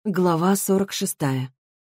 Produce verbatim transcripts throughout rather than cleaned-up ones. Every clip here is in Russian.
Глава сорок шестая.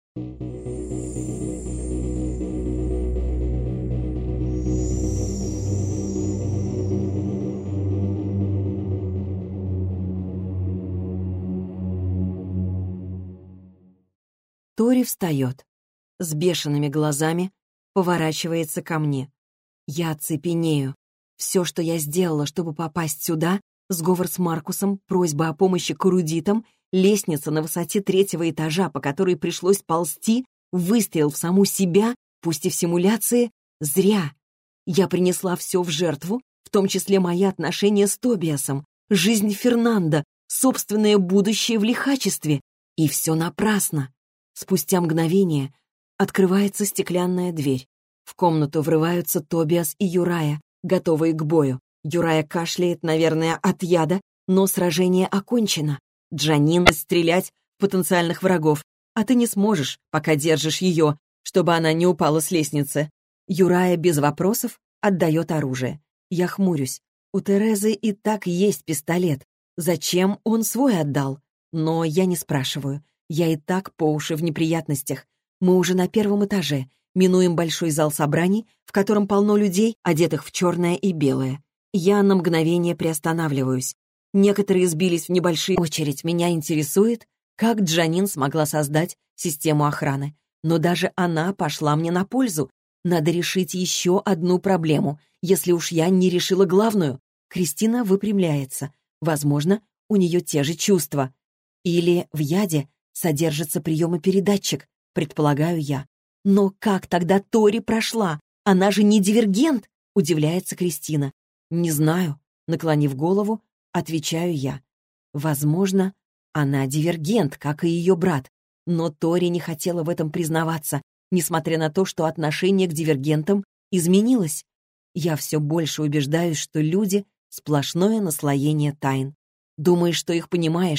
Тори встает. С бешеными глазами поворачивается ко мне. Я цепенею. Все, что я сделала, чтобы попасть сюда, сговор с Маркусом, просьба о помощи к эрудитам, лестница на высоте третьего этажа, по которой пришлось ползти, выстрел в саму себя, пусть и в симуляции, зря. Я принесла все в жертву, в том числе мои отношения с Тобиасом, жизнь Фернандо, собственное будущее в лихачестве. И все напрасно. Спустя мгновение открывается стеклянная дверь. В комнату врываются Тобиас и Юрая, готовые к бою. Юрая кашляет, наверное, от яда, но сражение окончено. Джанин стрелять в потенциальных врагов, а ты не сможешь, пока держишь ее, чтобы она не упала с лестницы. Юрая без вопросов отдает оружие. Я хмурюсь. У Терезы и так есть пистолет. Зачем он свой отдал? Но я не спрашиваю. Я и так по уши в неприятностях. Мы уже на первом этаже, минуем большой зал собраний, в котором полно людей, одетых в черное и белое. Я на мгновение приостанавливаюсь. Некоторые сбились в небольшие очередь. Меня интересует, как Джанин смогла создать систему охраны. Но даже она пошла мне на пользу. Надо решить еще одну проблему, если уж я не решила главную. Кристина выпрямляется. Возможно, у нее те же чувства. Или в яде содержится приемопередатчик, предполагаю я. Но как тогда Тори прошла? Она же не дивергент, удивляется Кристина. Не знаю, наклонив голову, отвечаю я. Возможно, она дивергент, как и ее брат. Но Тори не хотела в этом признаваться, несмотря на то, что отношение к дивергентам изменилось. Я все больше убеждаюсь, что люди — сплошное наслоение тайн. Думаешь, что их понимаешь,